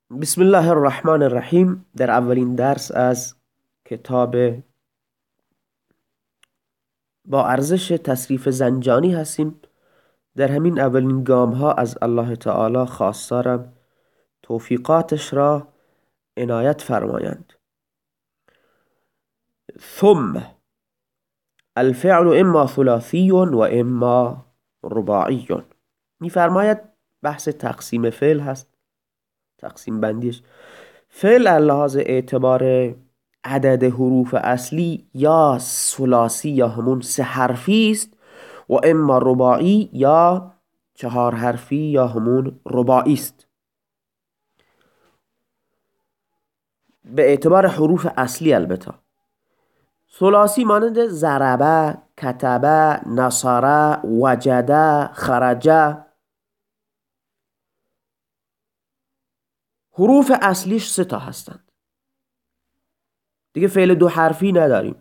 بسم الله الرحمن الرحیم. در اولین درس از کتاب با ارزش تصریف زنجانی هستیم. در همین اولین گام ها از الله تعالی خواستارم توفیقاتش را عنایت فرمایند. ثم الفعل اما ثلاثی و اما رباعی. میفرماید بحث تقسیم فعل هست، تقسیم بندیش. فعل لحاظ اعتبار عدد حروف اصلی یا ثلاثی یا همون سه حرفی است و اما رباعی یا چهار حرفی یا همون رباعی است. به اعتبار حروف اصلی البته. ثلاثی مانند ضربه، کتبه، نصره، وجده، خرجه. حروف اصلیش سه تا هستند. دیگه فعل دو حرفی نداریم.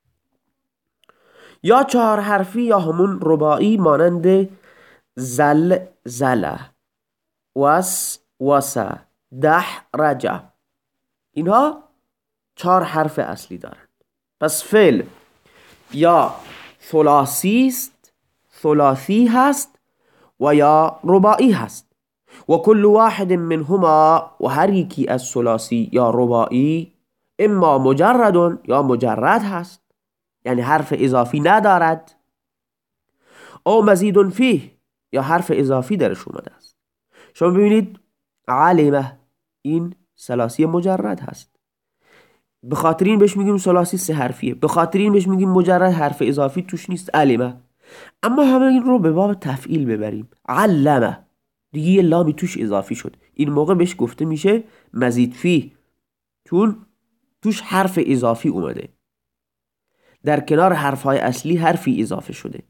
یا چهار حرفی یا همون رباعی مانند زل، زله، وس، وسه، ده، رجع. اینها چهار حرف اصلی دارند. پس فعل یا ثلاثی است، ثلاثی هست و یا رباعی هست. و کل واحد منهما، و هر یکی از ثلاثی یا رباعی اما مجرد یا مجرد هست، یعنی حرف اضافی ندارد، او مزید فیه یا حرف اضافی درش اومده است. شما ببینید علمه این ثلاثی مجرد هست، به خاطر این بهش میگیم ثلاثی سه حرفیه، به خاطر این بهش میگیم مجرد، حرف اضافی توش نیست، علمه. اما همه این رو به باب تفعیل ببریم، علمه دیگه یه لامی توش اضافی شد، این موقع بهش گفته میشه مزید فیه، چون توش حرف اضافی اومده، در کنار حرفهای اصلی حرفی اضافه شده.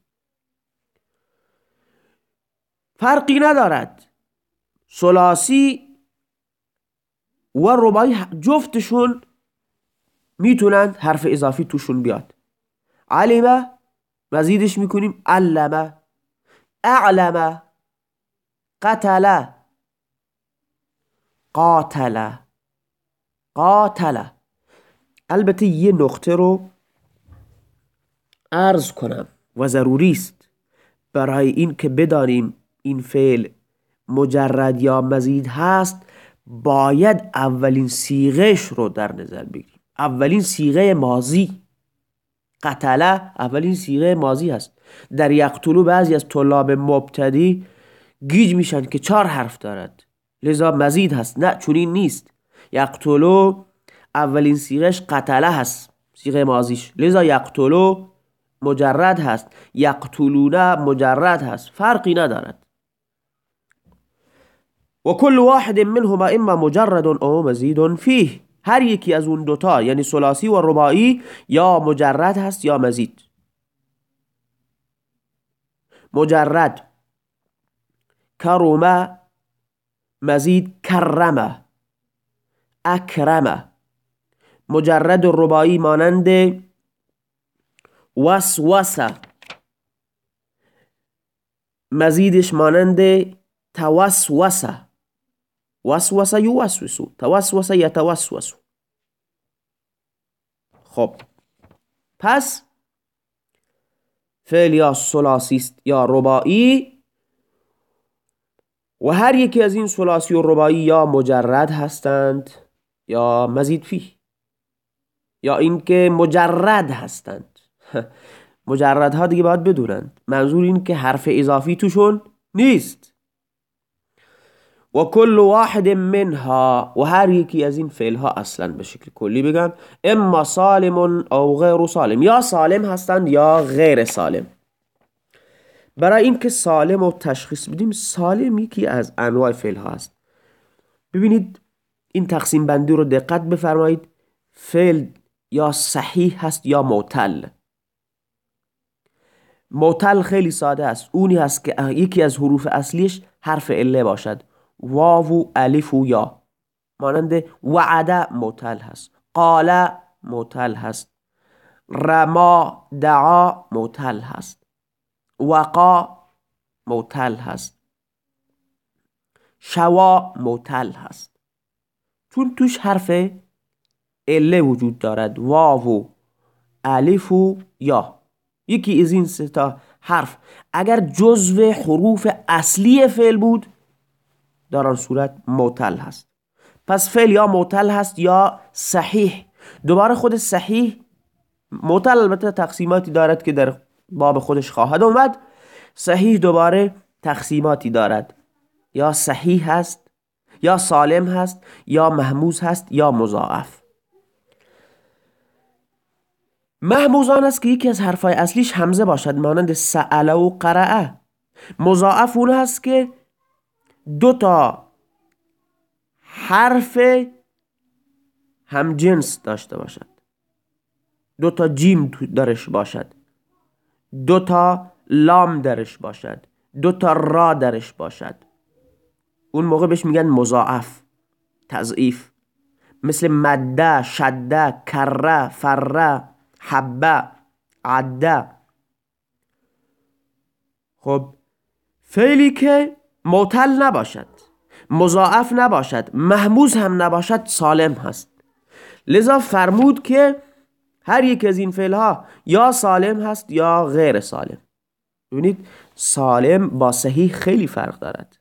فرقی ندارد ثلاثی و رباعی جفتشون میتونن حرف اضافی توشون بیاد. علمه مزیدش میکنیم علمه، اعلمه، قتله، قاتله، قاتله. البته یه نقطه رو عرض کنم و ضروری است برای این که بدانیم این فعل مجرد یا مزید هست. باید اولین صیغهش رو در نظر بگیریم. اولین صیغه ماضی، قتله اولین صیغه ماضی هست. در یقتلو بعضی از طلاب مبتدی گیج میشن که چهار حرف دارد لذا مزید هست. نه، چون این نیست. یقتلو اولین صیغهش قتله هست، صیغه ماضیش، لذا یقتلو مجرد هست، یقتلونه مجرد هست، فرقی ندارد. و کل واحد منهما اما مجرد او مزید فیه، هر یکی از اون دوتا یعنی ثلاثی و رباعی یا مجرد هست یا مزید. مجرد کرمه، مزید کرمه، اکرمه. مجرد رباعی مانند وسوسه، مزیدش مانند توسوسه، وسوسه یوسوسو، توسوسه یتوسوسو. خب پس فعل یا ثلاثی است یا رباعی، و هر یکی از این ثلاثی و رباعی یا مجرد هستند یا مزید فیه، یا اینکه مجرد هستند. مجردها دیگه باید بدونند منظور این که حرف اضافی توشون نیست. و کل واحد منها، و هر یکی از این فعل ها اصلا به شکل کلی بگم اما سالم او غیر سالم، یا سالم هستند یا غیر سالم. برای اینکه سالم رو تشخیص بدیم، سالم یکی از انواع فعل ها است. ببینید این تقسیم بندی رو دقت بفرمایید. فعل یا صحیح هست یا معتل. معتل خیلی ساده است، اونی هست که یکی از حروف اصلیش حرف عله باشد، واو و الف و یا. مانند وعده معتل هست، قال معتل هست، رما دعا معتل هست، وقا معتل هست، شوا معتل هست. چون توش حرف اله وجود دارد، واو و الف و یا. یکی از این سه تا حرف اگر جزو حروف اصلی فعل بود در آن صورت معتل هست. پس فعل یا معتل هست یا صحیح. دوباره خود صحیح معتل البته تقسیماتی دارد که در باب خودش خواهد اومد. صحیح دوباره تقسیماتی دارد، یا صحیح هست یا سالم هست یا مهموز هست یا مضاعف. مهموز آن است که یکی از حرفای اصلیش همزه باشد، مانند سأله و قرأه. مضاعف اون هست که دو تا حرف هم جنس داشته باشد، دو تا جیم درش باشد، دو تا لام درش باشد، دو تا را درش باشد. اون موقع بهش میگن مضاعف، تضعیف. مثل مده، شده، کره، فره، حبه، عده. خب فعلی که معتل نباشد، مضاعف نباشد، مهموز هم نباشد، سالم هست. لذا فرمود که هر یک از این فعلها یا سالم هست یا غیر سالم. ببینید سالم با صحیح خیلی فرق دارد.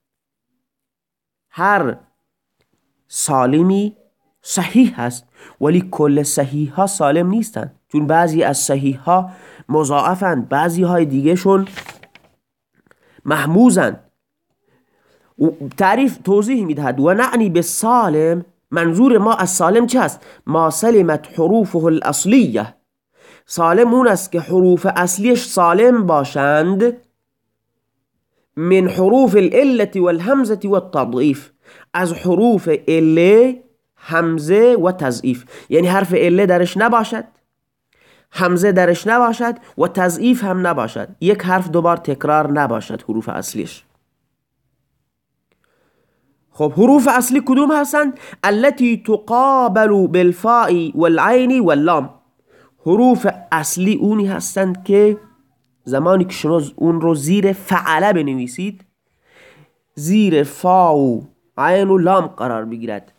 هر سالمی صحیح هست ولی کل صحیح ها سالم نیستن، چون بعضی از صحیح ها مضاعفند، بعضی های دیگه شون محموزن. تعریف توضیح میدهد و نعنی به سالم، منظور ما از سالم چه است؟ ما سلمت حروفه الاصلیه. سالم اون است که حروف اصلیش سالم باشند، من حروف العلة والهمزة والتضعیف، از حروف عله، همزه و تضعیف. یعنی حرف عله درش نباشد، همزه درش نباشد و تضعیف هم نباشد، یک حرف دوبار تکرار نباشد حروف اصلیش. خب حروف اصلی کدوم هستند؟ التي تقابل بالفاء والعین واللام. حروف اصلی اونی هستند که زمانی که شما اون رو زیر فعله بنویسید، زیر فا و عین و لام قرار بگیرد.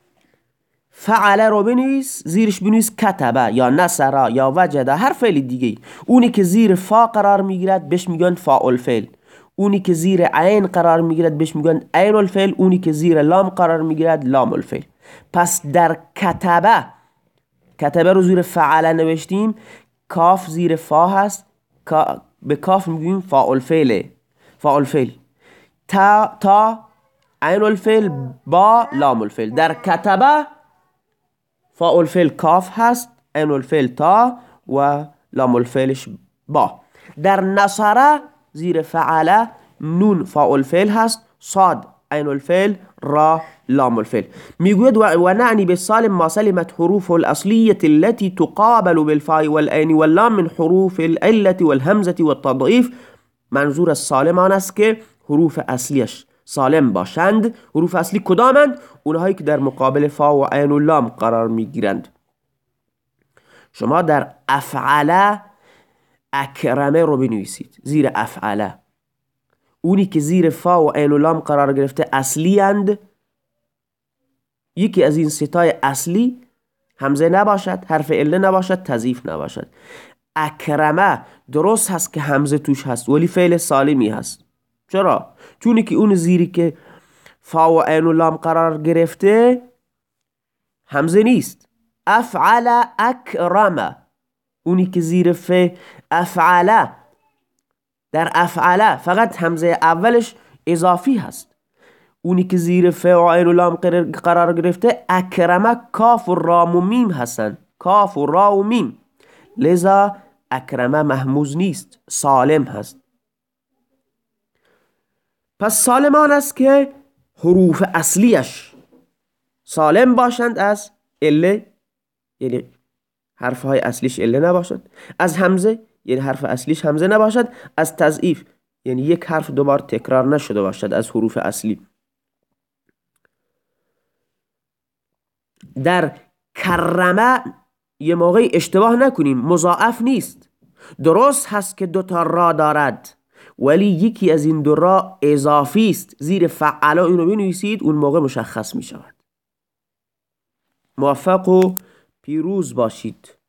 فعله رو بنویس، زیرش بنویس کتبه یا نصره یا وجده، هر فعل دیگه. اونی که زیر فا قرار میگیرد بهش میگن فاء الفعل، اونی که زیر عین قرار میگیرد بهش میگن عین الفعل، اونی که زیر لام قرار میگیرد لام الفعل. پس در کتبه، کتبه رو زیر فعله نوشتیم، کاف زیر فا هست، به کاف میگیم فاء الفعل، فاء الفعل. تا عین الفعل با لام الفعل. در کتبه فاء الفعل کاف هست، عین الفعل تا و لام الفعلش با. در نصره زیر فعله نون فاء الفعل هست، صاد عین الفعل، را لام الفعل. میگوید و نعنی بالسالم ما سلمت حروف الاصلیه التي تقابل بالفاء والعین واللام من حروف العلة والهمزة والتضعیف. منظور از سالم آن است که حروف اصلیش سالم باشند. حروف اصلی کدامند؟ اونهایی که در مقابل فا و عین و لام قرار میگیرند. شما در افعله اکرمه رو بنویسید زیر افعله، اونی که زیر فا و عین و لام قرار گرفته اصلی اند. یکی از این ستای اصلی همزه نباشد، حرف عله نباشد، تضعیف نباشد. اکرمه درست هست که همزه توش هست ولی فعل سالمی هست. چرا؟ چونی که اون زیری که فا و عین و لام قرار گرفته همزه نیست. افعل اکرمه، اونی که زیر ف افعله، در افعله فقط همزه اولش اضافی هست. اونی که زیر ف و عین و لام قرار گرفته اکرمه کاف و را و میم هستن، کاف و را و میم. لذا اکرمه محموز نیست، سالم هست. پس سالم آن است که حروف اصلیش سالم باشند از عله، یعنی حرف های اصلیش عله نباشد، از همزه یعنی حرف اصلیش همزه نباشد، از تضعیف یعنی یک حرف دوبار تکرار نشده باشد از حروف اصلی. در کرمه یه موقعی اشتباه نکنیم، مضاعف نیست. درست هست که دوتا را دارد ولی یکی از این دو را اضافی است. زیر فعلا اینو بنویسید، اون موقع مشخص می شود. موفق و پیروز باشید.